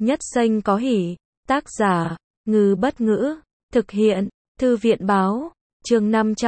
nhất xanh có hỉ. Tác giả, Ngư Bất Ngữ. Thực hiện, Thư viện Báo. Chương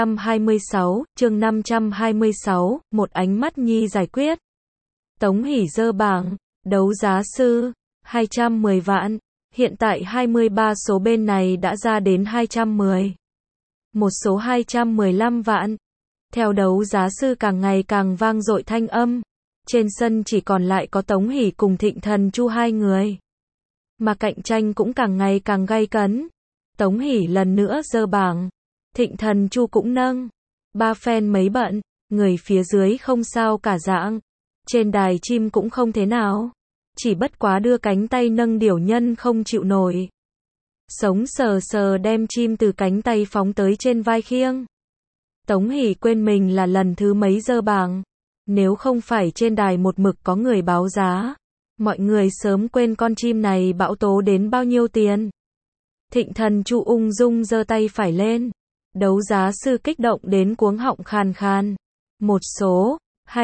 526, một ánh mắt nhi giải quyết. Tống Hỷ dơ bảng, đấu giá sư, 210 vạn. Hiện tại 23 số bên này đã ra đến 210. Một số 215 vạn. Theo đấu giá sư càng ngày càng vang dội thanh âm. Trên sân chỉ còn lại có Tống Hỷ cùng Thịnh Thần Chu hai người. Mà cạnh tranh cũng càng ngày càng gay cấn. Tống Hỷ lần nữa dơ bảng. Thịnh Thần Chu cũng nâng. Ba phen mấy bận, người phía dưới không sao cả dạng. Trên đài chim cũng không thế nào. Chỉ bất quá đưa cánh tay nâng điểu nhân không chịu nổi. Sống sờ sờ đem chim từ cánh tay phóng tới trên vai khiêng. Tống Hỷ quên mình là lần thứ mấy dơ bảng. Nếu không phải trên đài một mực có người báo giá, mọi người sớm quên con chim này bão tố đến bao nhiêu tiền. Thịnh Thần Chu ung dung giơ tay phải lên. Đấu giá sư kích động đến cuống họng khàn khàn. Một số,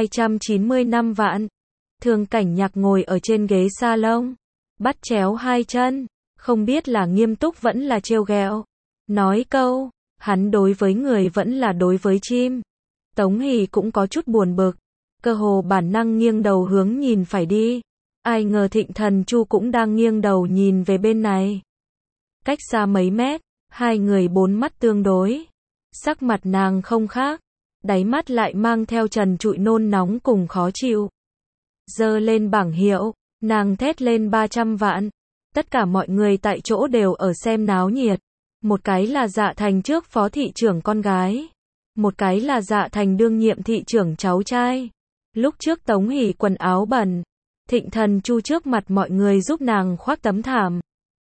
295 vạn. Thường Cảnh Nhạc ngồi ở trên ghế salon, bắt chéo hai chân, không biết là nghiêm túc vẫn là trêu ghẹo. Nói câu, hắn đối với người vẫn là đối với chim. Tống Hỷ cũng có chút buồn bực, cơ hồ bản năng nghiêng đầu hướng nhìn phải đi. Ai ngờ Thịnh Thần Chu cũng đang nghiêng đầu nhìn về bên này. Cách xa mấy mét, hai người bốn mắt tương đối. Sắc mặt nàng không khác, đáy mắt lại mang theo trần trụi nôn nóng cùng khó chịu. Giơ lên bảng hiệu, nàng thét lên 300 vạn. Tất cả mọi người tại chỗ đều ở xem náo nhiệt. Một cái là Dạ Thành trước phó thị trưởng con gái. Một cái là Dạ Thành đương nhiệm thị trưởng cháu trai. Lúc trước Tống Hỷ quần áo bẩn, Thịnh Thần Chu trước mặt mọi người giúp nàng khoác tấm thảm.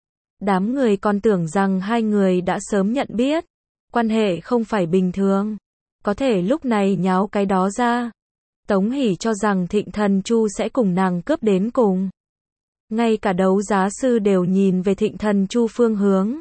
Đám người còn tưởng rằng hai người đã sớm nhận biết. Quan hệ không phải bình thường. Có thể lúc này nháo cái đó ra. Tống Hỷ cho rằng Thịnh Thần Chu sẽ cùng nàng cướp đến cùng. Ngay cả đấu giá sư đều nhìn về Thịnh Thần Chu phương hướng.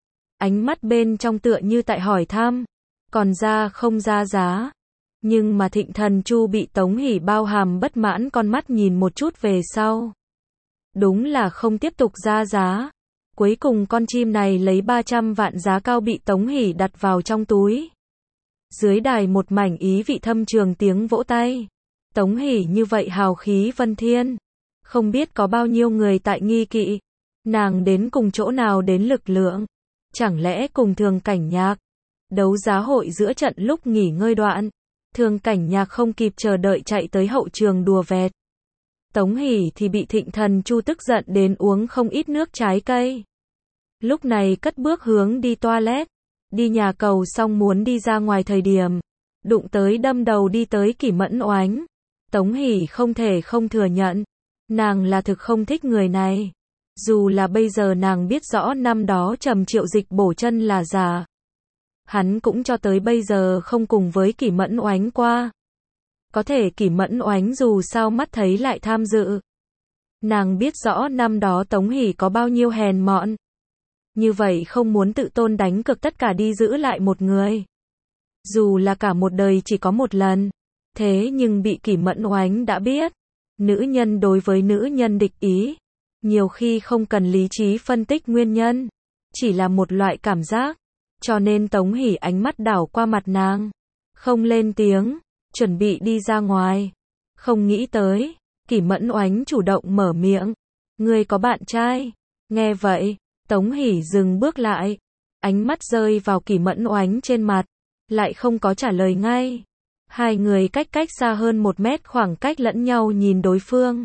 Ánh mắt bên trong tựa như tại hỏi thăm. Còn ra không ra giá. Nhưng mà Thịnh Thần Chu bị Tống Hỷ bao hàm bất mãn con mắt nhìn một chút về sau. Đúng là không tiếp tục ra giá. Cuối cùng con chim này lấy 300 vạn giá cao bị Tống Hỷ đặt vào trong túi. Dưới đài một mảnh ý vị thâm trường tiếng vỗ tay. Tống Hỷ như vậy hào khí vân thiên. Không biết có bao nhiêu người tại nghi kỵ. Nàng đến cùng chỗ nào đến lực lượng. Chẳng lẽ cùng Thường Cảnh Nhạc. Đấu giá hội giữa trận lúc nghỉ ngơi đoạn. Thường Cảnh Nhạc không kịp chờ đợi chạy tới hậu trường đùa vẹt. Tống Hỷ thì bị Thịnh Thần Chu tức giận đến uống không ít nước trái cây. Lúc này cất bước hướng đi toilet. Đi nhà cầu xong muốn đi ra ngoài thời điểm. Đụng tới đâm đầu đi tới Kỷ Mẫn Oánh. Tống Hỷ không thể không thừa nhận. Nàng là thực không thích người này. Dù là bây giờ nàng biết rõ năm đó Trầm Triệu Dịch bổ chân là giả. Hắn cũng cho tới bây giờ không cùng với Kỷ Mẫn Oánh qua. Có thể Kỷ Mẫn Oánh dù sao mắt thấy lại tham dự. Nàng biết rõ năm đó Tống Hỷ có bao nhiêu hèn mọn. Như vậy không muốn tự tôn đánh cược tất cả đi giữ lại một người. Dù là cả một đời chỉ có một lần. Thế nhưng bị Kỷ Mẫn Oánh đã biết. Nữ nhân đối với nữ nhân địch ý. Nhiều khi không cần lý trí phân tích nguyên nhân. Chỉ là một loại cảm giác. Cho nên Tống Hỷ ánh mắt đảo qua mặt nàng. Không lên tiếng. Chuẩn bị đi ra ngoài. Không nghĩ tới. Kỷ Mẫn Oánh chủ động mở miệng. Ngươi có bạn trai. Nghe vậy. Tống Hỷ dừng bước lại. Ánh mắt rơi vào Kỷ Mẫn Oánh trên mặt. Lại không có trả lời ngay. Hai người cách xa hơn 1 mét khoảng cách lẫn nhau nhìn đối phương.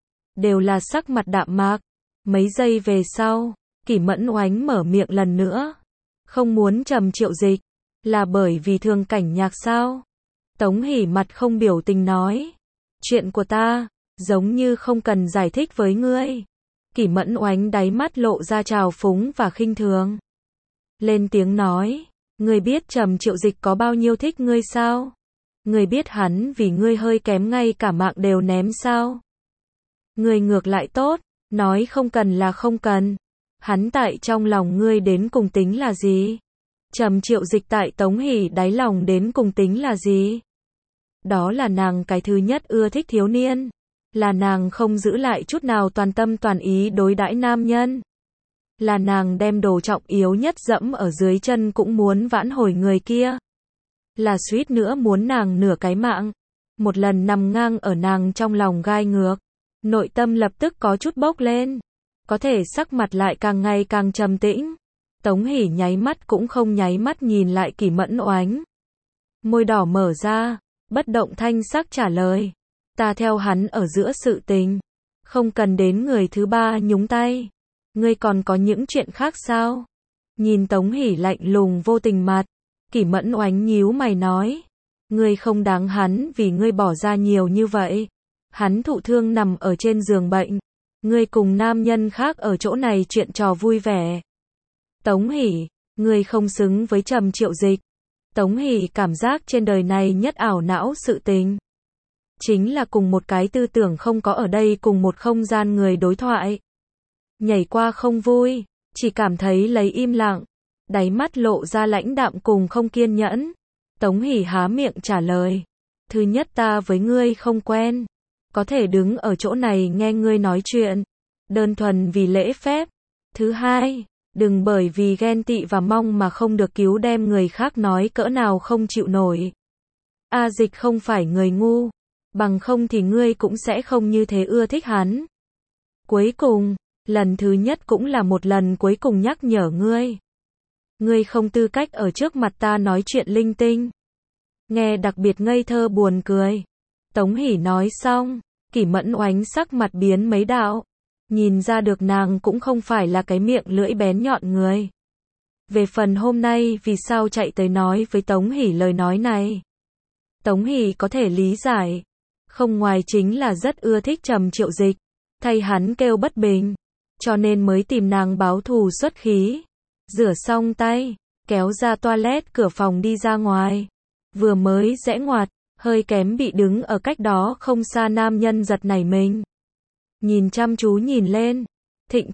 Đều là sắc mặt đạm mạc. Mấy giây về sau, Kỷ Mẫn Oánh mở miệng lần nữa. Không muốn Trầm Triệu Dịch. Là bởi vì Thường Cảnh Nhạc sao? Tống Hỷ mặt không biểu tình nói. Chuyện của ta, giống như không cần giải thích với ngươi. Kỷ Mẫn Oánh đáy mắt lộ ra trào phúng và khinh thường. Lên tiếng nói. Ngươi biết Trầm Triệu Dịch có bao nhiêu thích ngươi sao? Ngươi biết hắn vì ngươi hơi kém ngay cả mạng đều ném sao? Ngươi ngược lại tốt, nói không cần là không cần. Hắn tại trong lòng ngươi đến cùng tính là gì? Trầm Triệu Dịch tại Tống Hỷ đáy lòng đến cùng tính là gì? Đó là nàng cái thứ nhất ưa thích thiếu niên. Là nàng không giữ lại chút nào toàn tâm toàn ý đối đãi nam nhân. Là nàng đem đồ trọng yếu nhất dẫm ở dưới chân cũng muốn vãn hồi người kia. Là suýt nữa muốn nàng nửa cái mạng. Một lần nằm ngang ở nàng trong lòng gai ngược. Nội tâm lập tức có chút bốc lên. Có thể sắc mặt lại càng ngày càng trầm tĩnh. Tống Hỷ nháy mắt cũng không nháy mắt nhìn lại Kỷ Mẫn Oánh. Môi đỏ mở ra, bất động thanh sắc trả lời. Ta theo hắn ở giữa sự tình. Không cần đến người thứ ba nhúng tay. Ngươi còn có những chuyện khác sao? Nhìn Tống Hỷ lạnh lùng vô tình mặt. Kỷ Mẫn Oánh nhíu mày nói. Ngươi không đáng hắn vì ngươi bỏ ra nhiều như vậy. Hắn thụ thương nằm ở trên giường bệnh. Ngươi cùng nam nhân khác ở chỗ này chuyện trò vui vẻ. Tống Hỷ, ngươi không xứng với Trầm Triệu Dịch. Tống Hỷ cảm giác trên đời này nhất ảo não sự tình. Chính là cùng một cái tư tưởng không có ở đây cùng một không gian người đối thoại. Nhảy qua không vui, chỉ cảm thấy lấy im lặng. Đáy mắt lộ ra lãnh đạm cùng không kiên nhẫn. Tống Hỷ há miệng trả lời. Thứ nhất ta với ngươi không quen. Có thể đứng ở chỗ này nghe ngươi nói chuyện. Đơn thuần vì lễ phép. Thứ hai, đừng bởi vì ghen tị và mong mà không được cứu đem người khác nói cỡ nào không chịu nổi. A Dịch không phải người ngu. Bằng không thì ngươi cũng sẽ không như thế ưa thích hắn. Cuối cùng, lần thứ nhất cũng là một lần cuối cùng nhắc nhở ngươi. Ngươi không tư cách ở trước mặt ta nói chuyện linh tinh. Nghe đặc biệt ngây thơ buồn cười. Tống Hỷ nói xong, Kỷ Mẫn Oánh sắc mặt biến mấy đạo. Nhìn ra được nàng cũng không phải là cái miệng lưỡi bén nhọn người. Về phần hôm nay vì sao chạy tới nói với Tống Hỷ lời nói này. Tống Hỷ có thể lý giải. Không ngoài chính là rất ưa thích Trầm Triệu Dịch. Thay hắn kêu bất bình. Cho nên mới tìm nàng báo thù xuất khí. Rửa xong tay, kéo ra toilet cửa phòng đi ra ngoài. Vừa mới rẽ ngoặt, hơi kém bị đứng ở cách đó không xa nam nhân giật nảy mình. Nhìn chăm chú nhìn lên. Thịnh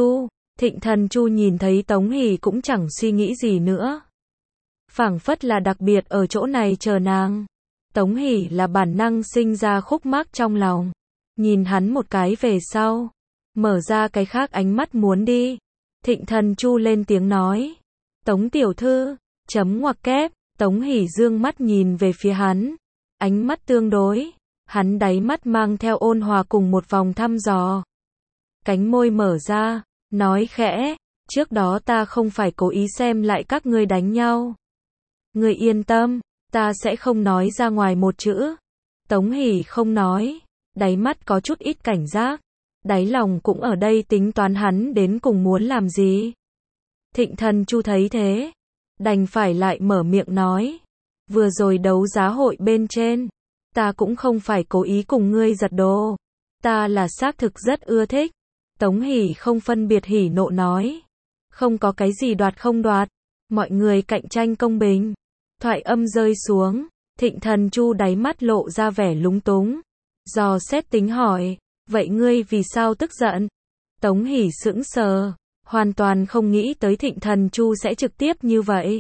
Thần Chu nhìn thấy Tống Hỷ cũng chẳng suy nghĩ gì nữa. Phảng phất là đặc biệt ở chỗ này chờ nàng. Tống Hỷ là bản năng sinh ra khúc mắc trong lòng. Nhìn hắn một cái về sau. Mở ra cái khác ánh mắt muốn đi. Thịnh Thần Chu lên tiếng nói. Tống tiểu thư, chấm ngoặc kép. Tống Hỷ dương mắt nhìn về phía hắn. Ánh mắt tương đối. Hắn đáy mắt mang theo ôn hòa cùng một vòng thăm dò. Cánh môi mở ra, nói khẽ. Trước đó ta không phải cố ý xem lại các ngươi đánh nhau. Ngươi yên tâm, ta sẽ không nói ra ngoài một chữ. Tống Hỷ không nói. Đáy mắt có chút ít cảnh giác. Đáy lòng cũng ở đây tính toán hắn đến cùng muốn làm gì. Thịnh Thần Chu thấy thế. Đành phải lại mở miệng nói. Vừa rồi đấu giá hội bên trên. Ta cũng không phải cố ý cùng ngươi giật đồ. Ta là xác thực rất ưa thích. Tống Hỷ không phân biệt hỉ nộ nói. Không có cái gì đoạt không đoạt. Mọi người cạnh tranh công bình. Thoại âm rơi xuống. Thịnh Thần Chu đáy mắt lộ ra vẻ lúng túng. Dò xét tính hỏi. Vậy ngươi vì sao tức giận? Tống Hỷ sững sờ. Hoàn toàn không nghĩ tới Thịnh Thần Chu sẽ trực tiếp như vậy.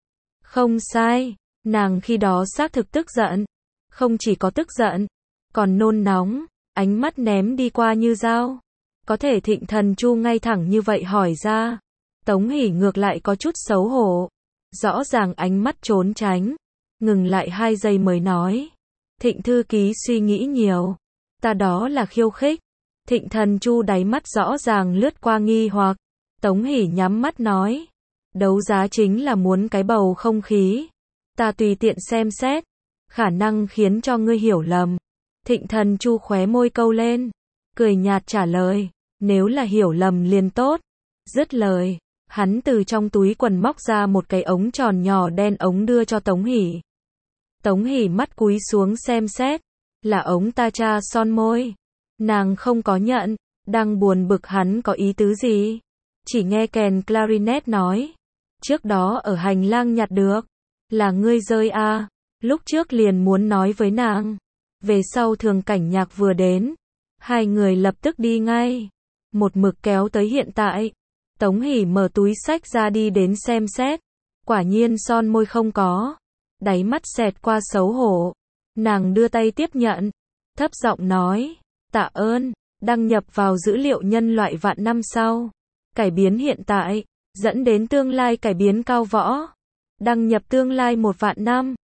Không sai. Nàng khi đó xác thực tức giận. Không chỉ có tức giận. Còn nôn nóng. Ánh mắt ném đi qua như dao. Có thể Thịnh Thần Chu ngay thẳng như vậy hỏi ra. Tống Hỷ ngược lại có chút xấu hổ. Rõ ràng ánh mắt trốn tránh. Ngừng lại 2 giây mới nói. Thịnh thư ký suy nghĩ nhiều. Ta đó là khiêu khích. Thịnh Thần Chu đáy mắt rõ ràng lướt qua nghi hoặc. Tống Hỷ nhắm mắt nói. Đấu giá chính là muốn cái bầu không khí. Ta tùy tiện xem xét. Khả năng khiến cho ngươi hiểu lầm. Thịnh Thần Chu khóe môi câu lên. Cười nhạt trả lời. Nếu là hiểu lầm liền tốt. Dứt lời. Hắn từ trong túi quần móc ra một cái ống tròn nhỏ đen ống đưa cho Tống Hỷ. Tống Hỷ mắt cúi xuống xem xét. Là ống ta tra son môi. Nàng không có nhận. Đang buồn bực hắn có ý tứ gì. Chỉ nghe kèn clarinet nói. Trước đó ở hành lang nhặt được. Là ngươi rơi à. Lúc trước liền muốn nói với nàng. Về sau Thường Cảnh Nhạc vừa đến. 2 người lập tức đi ngay. Một mực kéo tới hiện tại. Tống Hỷ mở túi xách ra đi đến xem xét. Quả nhiên son môi không có. Đáy mắt xẹt qua xấu hổ. Nàng đưa tay tiếp nhận. Thấp giọng nói. Tạ ơn. Đăng nhập vào dữ liệu nhân loại vạn năm sau. Cải biến hiện tại. Dẫn đến tương lai cải biến cao võ. Đăng nhập tương lai 1 vạn năm.